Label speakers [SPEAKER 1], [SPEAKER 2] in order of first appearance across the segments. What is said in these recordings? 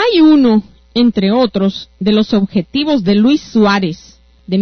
[SPEAKER 1] hay uno, entre otros, de los objetivos de Luis Suárez, de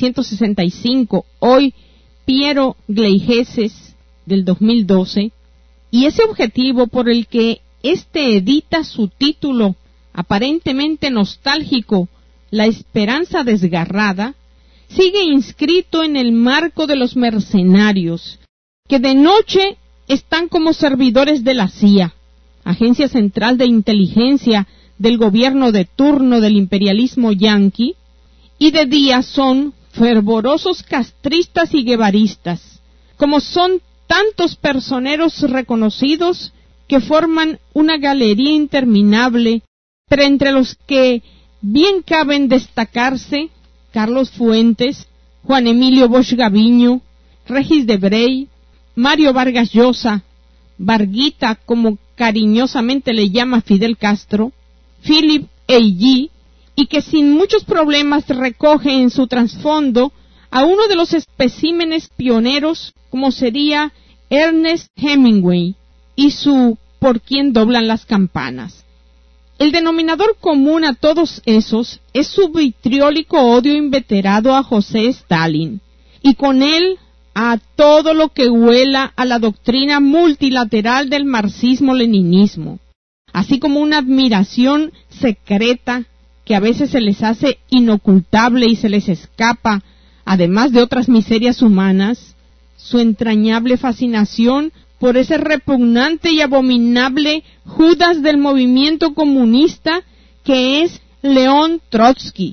[SPEAKER 1] 1965, hoy Piero Gleijeses, del 2012, y ese objetivo por el que éste edita su título aparentemente nostálgico, La esperanza desgarrada, sigue inscrito en el marco de los mercenarios, que de noche están como servidores de la CIA, Agencia Central de Inteligencia del gobierno de turno del imperialismo yanqui, y de día son fervorosos castristas y guevaristas, como son tantos personeros reconocidos que forman una galería interminable, pero entre los que bien caben destacarse Carlos Fuentes, Juan Emilio Bosch Gaviño, Regis Debray, Mario Vargas Llosa, Varguita, como cariñosamente le llama Fidel Castro, Philip Eilly, y que sin muchos problemas recoge en su trasfondo a uno de los especímenes pioneros, como sería Ernest Hemingway, y su Por quién doblan las campanas. El denominador común a todos esos es su vitriólico odio inveterado a José Stalin, y con él a todo lo que huela a la doctrina multilateral del marxismo-leninismo, así como una admiración secreta que a veces se les hace inocultable y se les escapa, además de otras miserias humanas, su entrañable fascinación por ese repugnante y abominable Judas del movimiento comunista que es León Trotsky.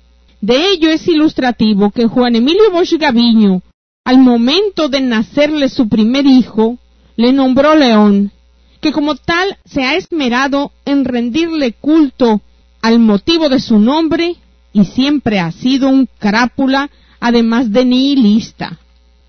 [SPEAKER 1] De ello es ilustrativo que Juan Emilio Bosch Gaviño, al momento de nacerle su primer hijo, le nombró León, que como tal se ha esmerado en rendirle culto al motivo de su nombre y siempre ha sido un crápula, además de nihilista.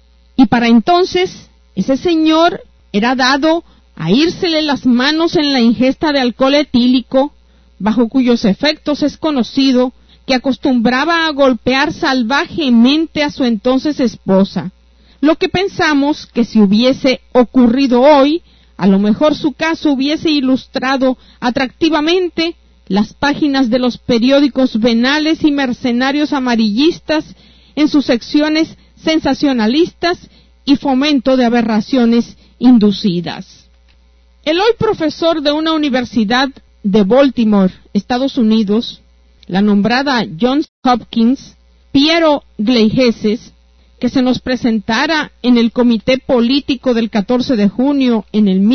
[SPEAKER 1] Y para entonces, ese señor era dado a írsele las manos en la ingesta de alcohol etílico, bajo cuyos efectos es conocido que acostumbraba a golpear salvajemente a su entonces esposa, lo que pensamos que si hubiese ocurrido hoy, a lo mejor su caso hubiese ilustrado atractivamente las páginas de los periódicos venales y mercenarios amarillistas en sus secciones sensacionalistas y fomento de aberraciones inducidas. El hoy profesor de una universidad de Baltimore, Estados Unidos, la nombrada Johns Hopkins, Piero Gleijeses, que se nos presentara en el comité político del 14 de junio en el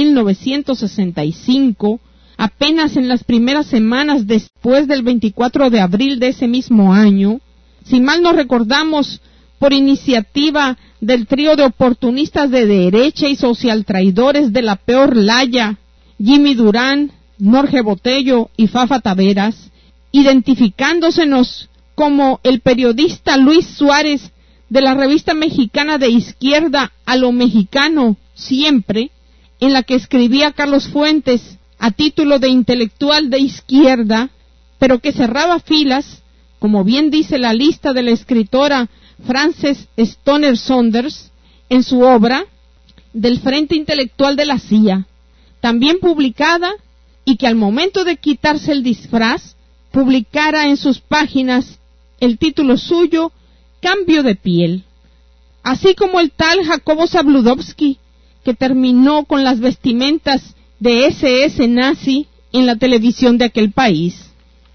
[SPEAKER 1] 1965, apenas en las primeras semanas después del 24 de abril de ese mismo año, si mal no recordamos, por iniciativa del trío de oportunistas de derecha y social traidores de la peor laya, Jimmy Durán, Norge Botello y Fafa Taveras, identificándosenos como el periodista Luis Suárez de la revista mexicana de izquierda A lo Mexicano Siempre, en la que escribía Carlos Fuentes a título de intelectual de izquierda, pero que cerraba filas, como bien dice la lista de la escritora Frances Stoner Saunders, en su obra del Frente Intelectual de la CIA, también publicada, y que al momento de quitarse el disfraz, publicara en sus páginas el título suyo, Cambio de piel, así como el tal Jacobo Zabludovsky, que terminó con las vestimentas de SS nazi en la televisión de aquel país.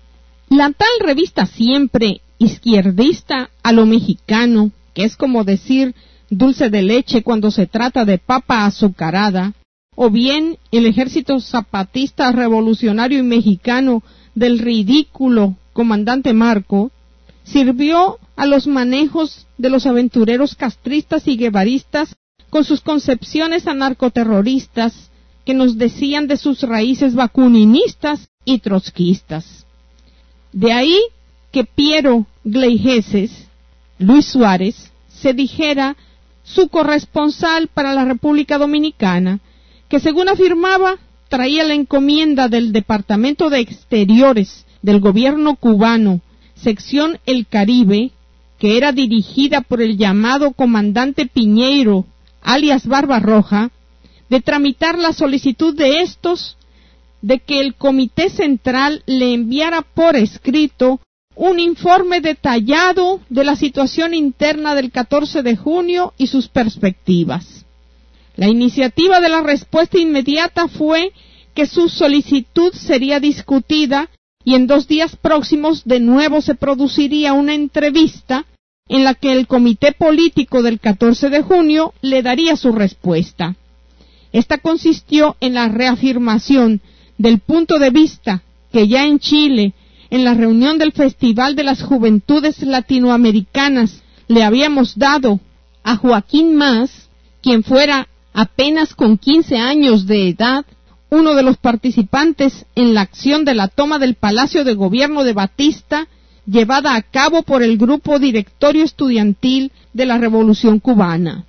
[SPEAKER 1] La tal revista Siempre izquierdista A lo Mexicano, que es como decir dulce de leche cuando se trata de papa azucarada, o bien el Ejército Zapatista Revolucionario y Mexicano del ridículo comandante Marco, sirvió a los manejos de los aventureros castristas y guevaristas con sus concepciones anarcoterroristas que nos decían de sus raíces bakuninistas y trotskistas. De ahí que Piero Gleijeses, Luis Suárez, se dijera su corresponsal para la República Dominicana, que según afirmaba, traía la encomienda del Departamento de Exteriores del gobierno cubano, sección El Caribe, que era dirigida por el llamado comandante Piñeiro, alias Barbarroja, de tramitar la solicitud de estos de que el Comité Central le enviara por escrito un informe detallado de la situación interna del 14 de junio y sus perspectivas. La iniciativa de la respuesta inmediata fue que su solicitud sería discutida y en 2 días próximos de nuevo se produciría una entrevista en la que el comité político del 14 de junio le daría su respuesta. Esta consistió en la reafirmación del punto de vista que ya en Chile, en la reunión del Festival de las Juventudes Latinoamericanas, le habíamos dado a Joaquín Mas, quien fuera apenas con 15 años de edad, uno de los participantes en la acción de la toma del Palacio de Gobierno de Batista, llevada a cabo por el Grupo Directorio Estudiantil de la Revolución Cubana.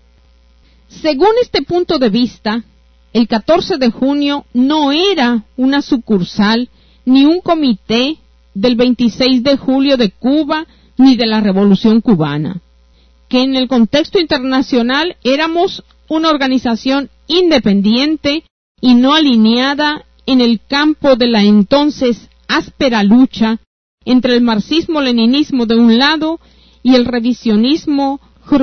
[SPEAKER 1] Según este punto de vista, el 14 de junio no era una sucursal ni un comité del 26 de julio de Cuba ni de la Revolución Cubana, que en el contexto internacional éramos una organización independiente y no alineada en el campo de la entonces áspera lucha entre el marxismo-leninismo de un lado y el revisionismo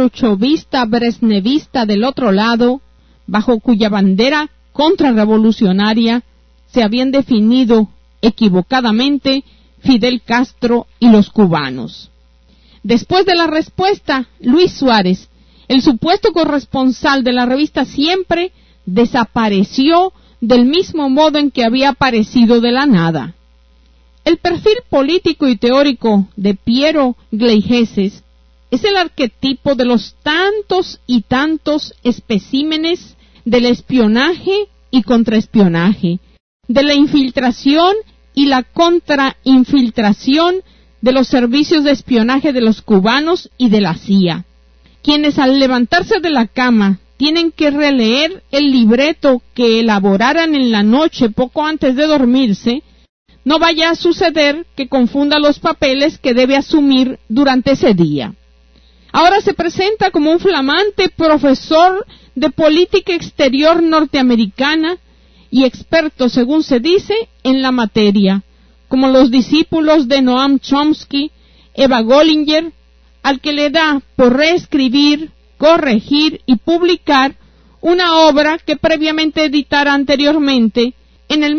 [SPEAKER 1] khrushchevista-brezhnevista del otro lado, bajo cuya bandera contrarrevolucionaria se habían definido equivocadamente Fidel Castro y los cubanos. Después de la respuesta, Luis Suárez, el supuesto corresponsal de la revista Siempre, desapareció del mismo modo en que había aparecido de la nada. El perfil político y teórico de Piero Gleijeses es el arquetipo de los tantos y tantos especímenes del espionaje y contraespionaje, de la infiltración y la contrainfiltración de los servicios de espionaje de los cubanos y de la CIA, quienes al levantarse de la cama tienen que releer el libreto que elaboraran en la noche poco antes de dormirse. No vaya a suceder que confunda los papeles que debe asumir durante ese día. Ahora se presenta como un flamante profesor de política exterior norteamericana y experto, según se dice, en la materia, como los discípulos de Noam Chomsky, Eva Gollinger, al que le da por reescribir, corregir y publicar una obra que previamente editara anteriormente en el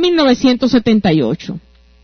[SPEAKER 1] 1978.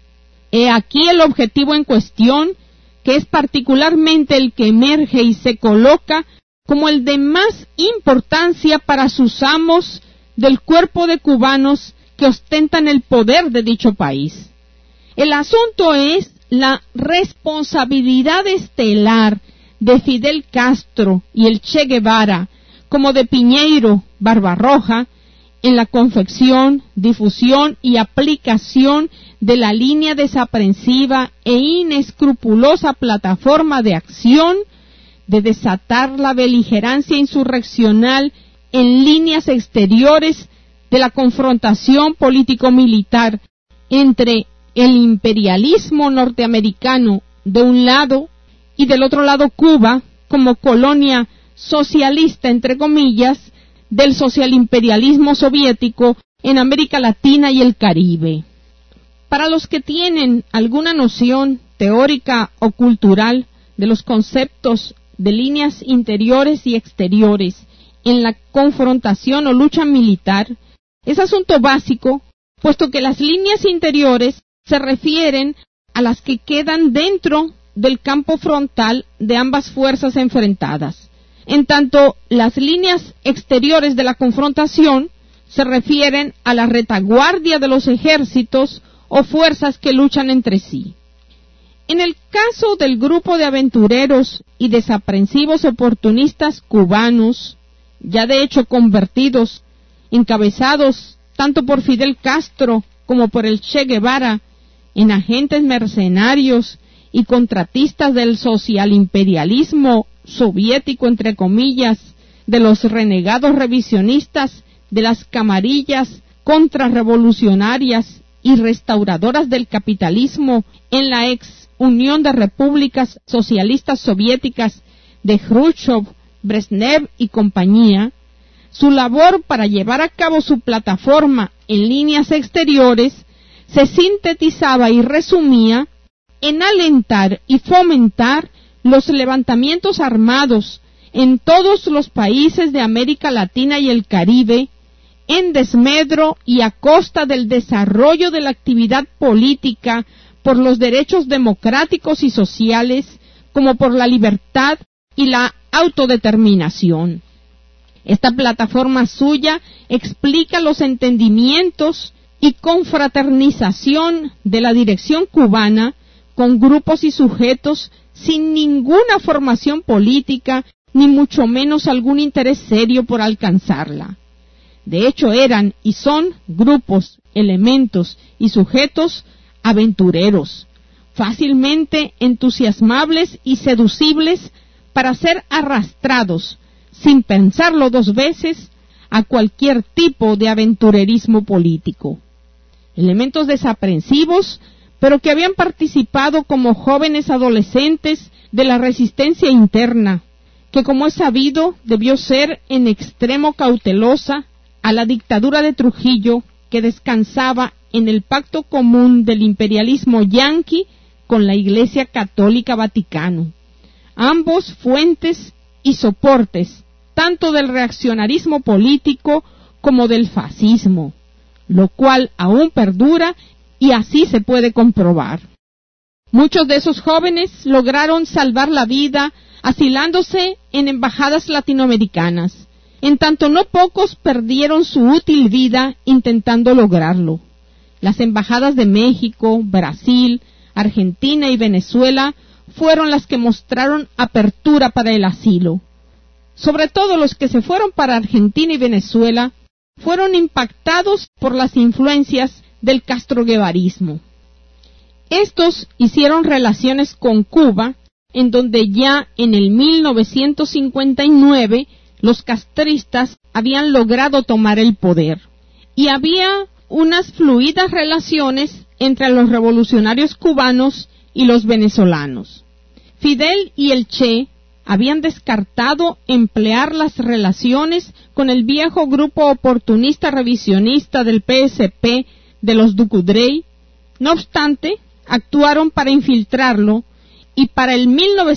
[SPEAKER 1] He aquí el objetivo en cuestión, que es particularmente el que emerge y se coloca como el de más importancia para sus amos del cuerpo de cubanos que ostentan el poder de dicho país. El asunto es la responsabilidad estelar de Fidel Castro y el Che Guevara, como de Piñeiro, Barbarroja, en la confección, difusión y aplicación de la línea desaprensiva e inescrupulosa plataforma de acción de desatar la beligerancia insurreccional en líneas exteriores de la confrontación político-militar entre el imperialismo norteamericano de un lado y del otro lado Cuba como colonia socialista, entre comillas, del socialimperialismo soviético en América Latina y el Caribe. Para los que tienen alguna noción teórica o cultural de los conceptos de líneas interiores y exteriores en la confrontación o lucha militar, es asunto básico, puesto que las líneas interiores se refieren a las que quedan dentro del campo frontal de ambas fuerzas enfrentadas. En tanto, las líneas exteriores de la confrontación se refieren a la retaguardia de los ejércitos o fuerzas que luchan entre sí. En el caso del grupo de aventureros y desaprensivos oportunistas cubanos, ya de hecho convertidos, encabezados tanto por Fidel Castro como por el Che Guevara, en agentes mercenarios y contratistas del socialimperialismo soviético, entre comillas, de los renegados revisionistas, de las camarillas contrarrevolucionarias y restauradoras del capitalismo en la ex Unión de Repúblicas Socialistas Soviéticas de Khrushchev, Brezhnev y compañía, su labor para llevar a cabo su plataforma en líneas exteriores se sintetizaba y resumía en alentar y fomentar los levantamientos armados en todos los países de América Latina y el Caribe, en desmedro y a costa del desarrollo de la actividad política por los derechos democráticos y sociales, como por la libertad y la autodeterminación. Esta plataforma suya explica los entendimientos y confraternización de la dirección cubana con grupos y sujetos sin ninguna formación política, ni mucho menos algún interés serio por alcanzarla. De hecho, eran y son grupos, elementos y sujetos aventureros, fácilmente entusiasmables y seducibles para ser arrastrados, sin pensarlo dos veces, a cualquier tipo de aventurerismo político. Elementos desaprensivos, pero que habían participado como jóvenes adolescentes de la resistencia interna, que, como es sabido, debió ser en extremo cautelosa a la dictadura de Trujillo, que descansaba en el pacto común del imperialismo yanqui con la Iglesia Católica Vaticano, ambos fuentes y soportes tanto del reaccionarismo político como del fascismo, lo cual aún perdura y así se puede comprobar. Muchos de esos jóvenes lograron salvar la vida asilándose en embajadas latinoamericanas, en tanto no pocos perdieron su útil vida intentando lograrlo. Las embajadas de México, Brasil, Argentina y Venezuela fueron las que mostraron apertura para el asilo. Sobre todo los que se fueron para Argentina y Venezuela fueron impactados por las influencias del castroguevarismo. Estos hicieron relaciones con Cuba, en donde ya en el 1959 los castristas habían logrado tomar el poder, y había unas fluidas relaciones entre los revolucionarios cubanos y los venezolanos. Fidel y el Che habían descartado emplear las relaciones con el viejo grupo oportunista revisionista del PSP de los Ducudrey. No obstante, actuaron para infiltrarlo, y para el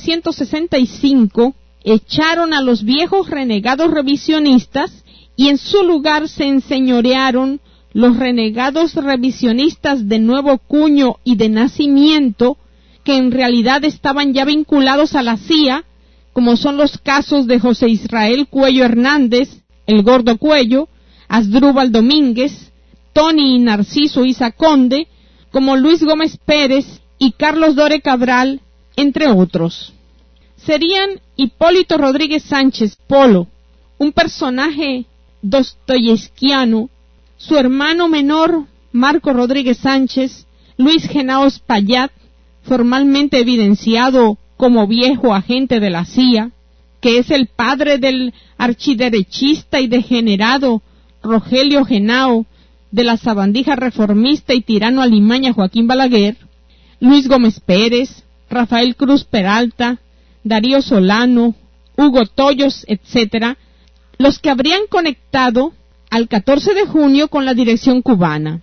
[SPEAKER 1] 1965 echaron a los viejos renegados revisionistas y en su lugar se enseñorearon los renegados revisionistas de nuevo cuño y de nacimiento, que en realidad estaban ya vinculados a la CIA, como son los casos de José Israel Cuello Hernández, el Gordo Cuello, Asdrúbal Domínguez, Tony y Narciso Isa Conde, como Luis Gómez Pérez y Carlos Dore Cabral, entre otros. Serían Hipólito Rodríguez Sánchez Polo, un personaje dostoyevskiano, su hermano menor Marco Rodríguez Sánchez, Luis Genao Espaillat, formalmente evidenciado como viejo agente de la CIA, que es el padre del archiderechista y degenerado Rogelio Genao, de la sabandija reformista y tirano alimaña Joaquín Balaguer, Luis Gómez Pérez, Rafael Cruz Peralta, Darío Solano, Hugo Toyos, etc., los que habrían conectado al 14 de junio con la dirección cubana.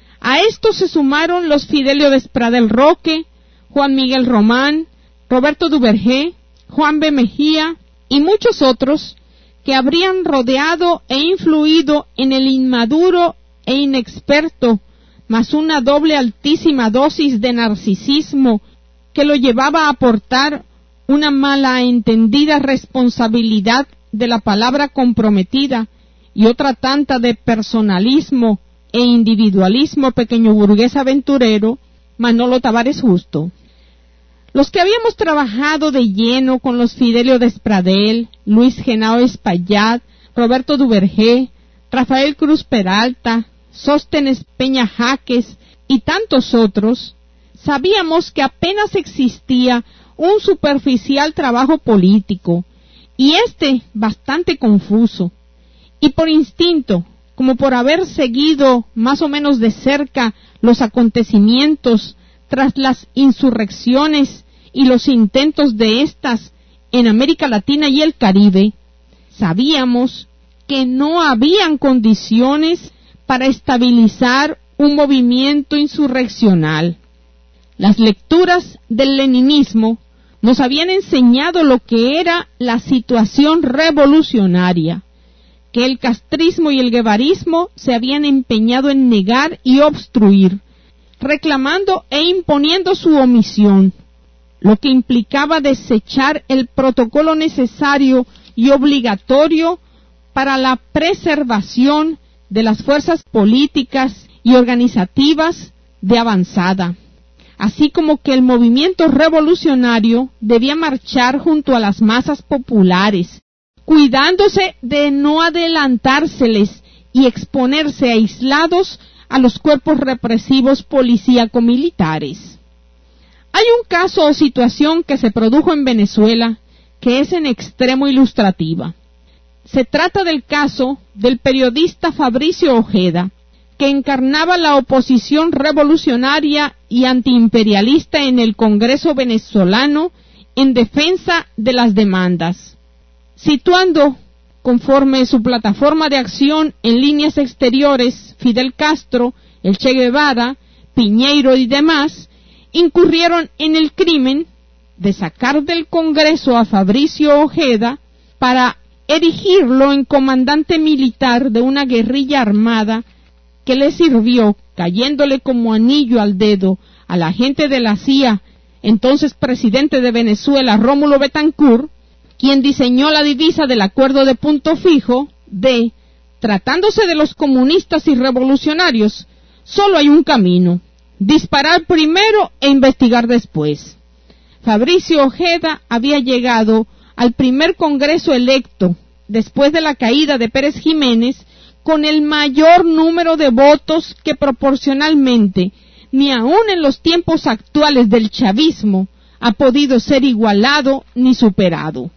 [SPEAKER 1] A estos se sumaron los Fidelio Despradel Roque, Juan Miguel Román, Roberto Duvergé, Juan B. Mejía y muchos otros que habrían rodeado e influido en el inmaduro e inexperto, más una doble altísima dosis de narcisismo que lo llevaba a aportar una mala entendida responsabilidad de la palabra comprometida y otra tanta de personalismo e individualismo pequeño burgués aventurero, Manolo Tavares Justo. Los que habíamos trabajado de lleno con los Fidelio Despradel, Luis Genao Espaillat, Roberto Duvergé, Rafael Cruz Peralta, Sóstenes Peña Jaques y tantos otros, sabíamos que apenas existía un superficial trabajo político, y bastante confuso, y por instinto, como por haber seguido más o menos de cerca los acontecimientos tras las insurrecciones y los intentos de estas en América Latina y el Caribe, sabíamos que no habían condiciones para estabilizar un movimiento insurreccional. Las lecturas del leninismo nos habían enseñado lo que era la situación revolucionaria, que el castrismo y el guevarismo se habían empeñado en negar y obstruir, reclamando e imponiendo su omisión, lo que implicaba desechar el protocolo necesario y obligatorio para la preservación de las fuerzas políticas y organizativas de avanzada, así como que el movimiento revolucionario debía marchar junto a las masas populares, cuidándose de no adelantárseles y exponerse aislados a los cuerpos represivos policíaco-militares. Hay un caso o situación que se produjo en Venezuela que es en extremo ilustrativa. Se trata del caso del periodista Fabricio Ojeda, que encarnaba la oposición revolucionaria y antiimperialista en el Congreso venezolano en defensa de las demandas, situando, conforme su plataforma de acción en líneas exteriores, Fidel Castro, el Che Guevara, Piñeiro y demás, incurrieron en el crimen de sacar del Congreso a Fabricio Ojeda para erigirlo en comandante militar de una guerrilla armada que le sirvió, cayéndole como anillo al dedo, a la agente de la CIA, entonces presidente de Venezuela, Rómulo Betancourt, quien diseñó la divisa del acuerdo de punto fijo de, tratándose de los comunistas y revolucionarios, solo hay un camino: disparar primero e investigar después. Fabricio Ojeda había llegado al primer Congreso electo, después de la caída de Pérez Jiménez, con el mayor número de votos que proporcionalmente, ni aun en los tiempos actuales del chavismo, ha podido ser igualado ni superado.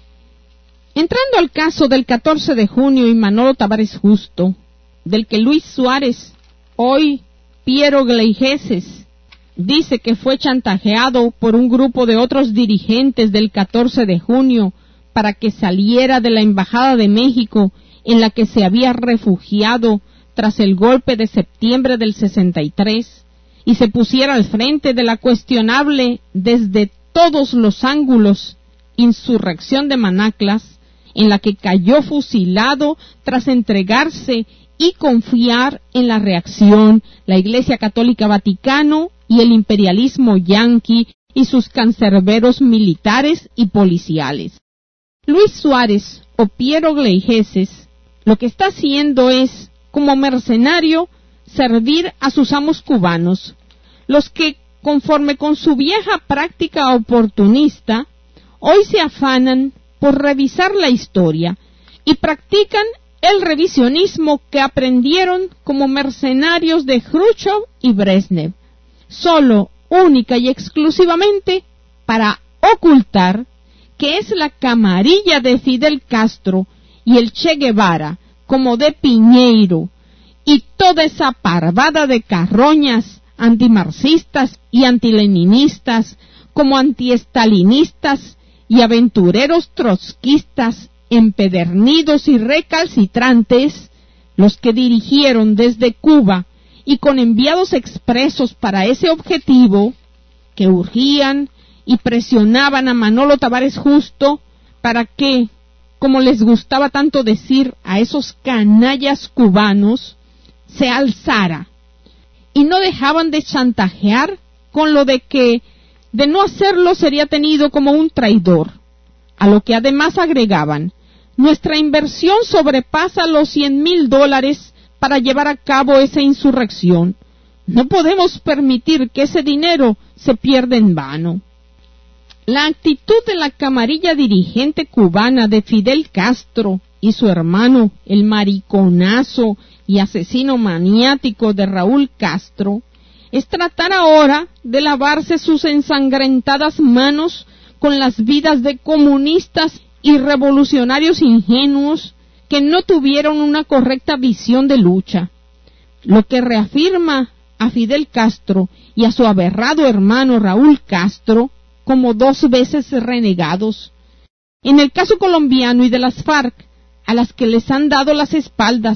[SPEAKER 1] Entrando al caso del 14 de junio y Manolo Tavares Justo, del que Luis Suárez, hoy Piero Gleijeses, dice que fue chantajeado por un grupo de otros dirigentes del 14 de junio para que saliera de la Embajada de México en la que se había refugiado tras el golpe de septiembre del 63 y se pusiera al frente de la cuestionable desde todos los ángulos insurrección de Manaclas, en la que cayó fusilado tras entregarse y confiar en la reacción, la Iglesia Católica Vaticano y el imperialismo yanqui y sus cancerberos militares y policiales. Luis Suárez o Piero Gleijeses lo que está haciendo es, como mercenario, servir a sus amos cubanos, los que, conforme con su vieja práctica oportunista, hoy se afanan por revisar la historia y practican el revisionismo que aprendieron como mercenarios de Khrushchev y Brezhnev, solo, única y exclusivamente para ocultar que es la camarilla de Fidel Castro y el Che Guevara, como de Piñeiro, y toda esa parvada de carroñas antimarxistas y antileninistas, como antiestalinistas y aventureros trotskistas empedernidos y recalcitrantes, los que dirigieron desde Cuba y con enviados expresos para ese objetivo, que urgían y presionaban a Manolo Tavares Justo para que, como les gustaba tanto decir a esos canallas cubanos, se alzara, y no dejaban de chantajear con lo de que, de no hacerlo, sería tenido como un traidor, a lo que además agregaban: nuestra inversión sobrepasa los $100,000 para llevar a cabo esa insurrección. No podemos permitir que ese dinero se pierda en vano. La actitud de la camarilla dirigente cubana de Fidel Castro y su hermano, el mariconazo y asesino maniático de Raúl Castro, es tratar ahora de lavarse sus ensangrentadas manos con las vidas de comunistas y revolucionarios ingenuos que no tuvieron una correcta visión de lucha, lo que reafirma a Fidel Castro y a su aberrado hermano Raúl Castro como 2 veces renegados. En el caso colombiano y de las FARC, a las que les han dado las espaldas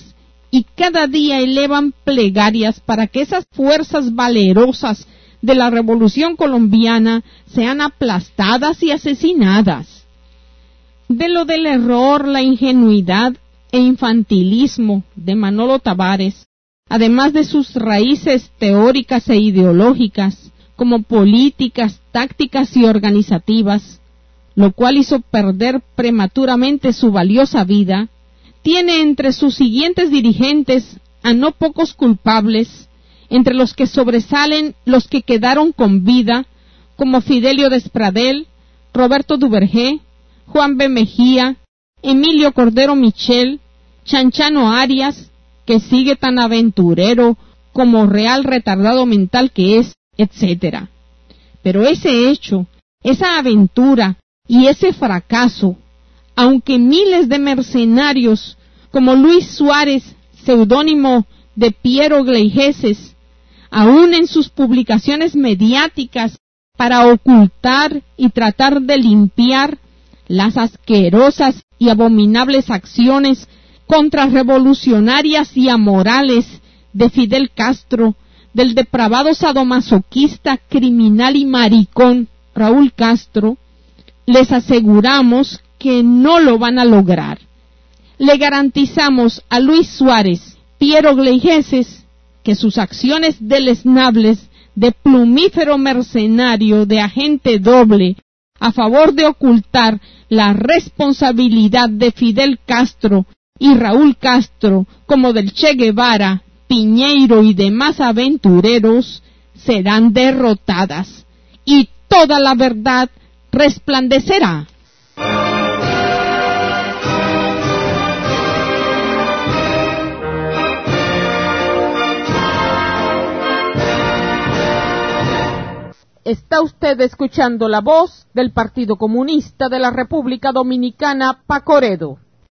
[SPEAKER 1] y cada día elevan plegarias para que esas fuerzas valerosas de la Revolución colombiana sean aplastadas y asesinadas. De lo del error, la ingenuidad e infantilismo de Manolo Tavares, además de sus raíces teóricas e ideológicas, como políticas, tácticas y organizativas, lo cual hizo perder prematuramente su valiosa vida, tiene entre sus siguientes dirigentes a no pocos culpables, entre los que sobresalen los que quedaron con vida, como Fidelio Despradel, Roberto Duvergé, Juan B. Mejía, Emilio Cordero Michel, Chanchano Arias, que sigue tan aventurero como real retardado mental que es, etc. Pero ese hecho, esa aventura y ese fracaso, aunque miles de mercenarios como Luis Suárez, seudónimo de Piero Gleijeses, aún en sus publicaciones mediáticas para ocultar y tratar de limpiar las asquerosas y abominables acciones contrarrevolucionarias y amorales de Fidel Castro, del depravado sadomasoquista, criminal y maricón Raúl Castro, les aseguramos que no lo van a lograr. Le garantizamos a Luis Suárez, Piero Gleijeses, que sus acciones deleznables de plumífero mercenario, de agente doble, a favor de ocultar la responsabilidad de Fidel Castro y Raúl Castro, como del Che Guevara, Piñeiro y demás aventureros, serán derrotadas, y toda la verdad resplandecerá. Está usted escuchando la voz del Partido Comunista de la República Dominicana, Pacoredo.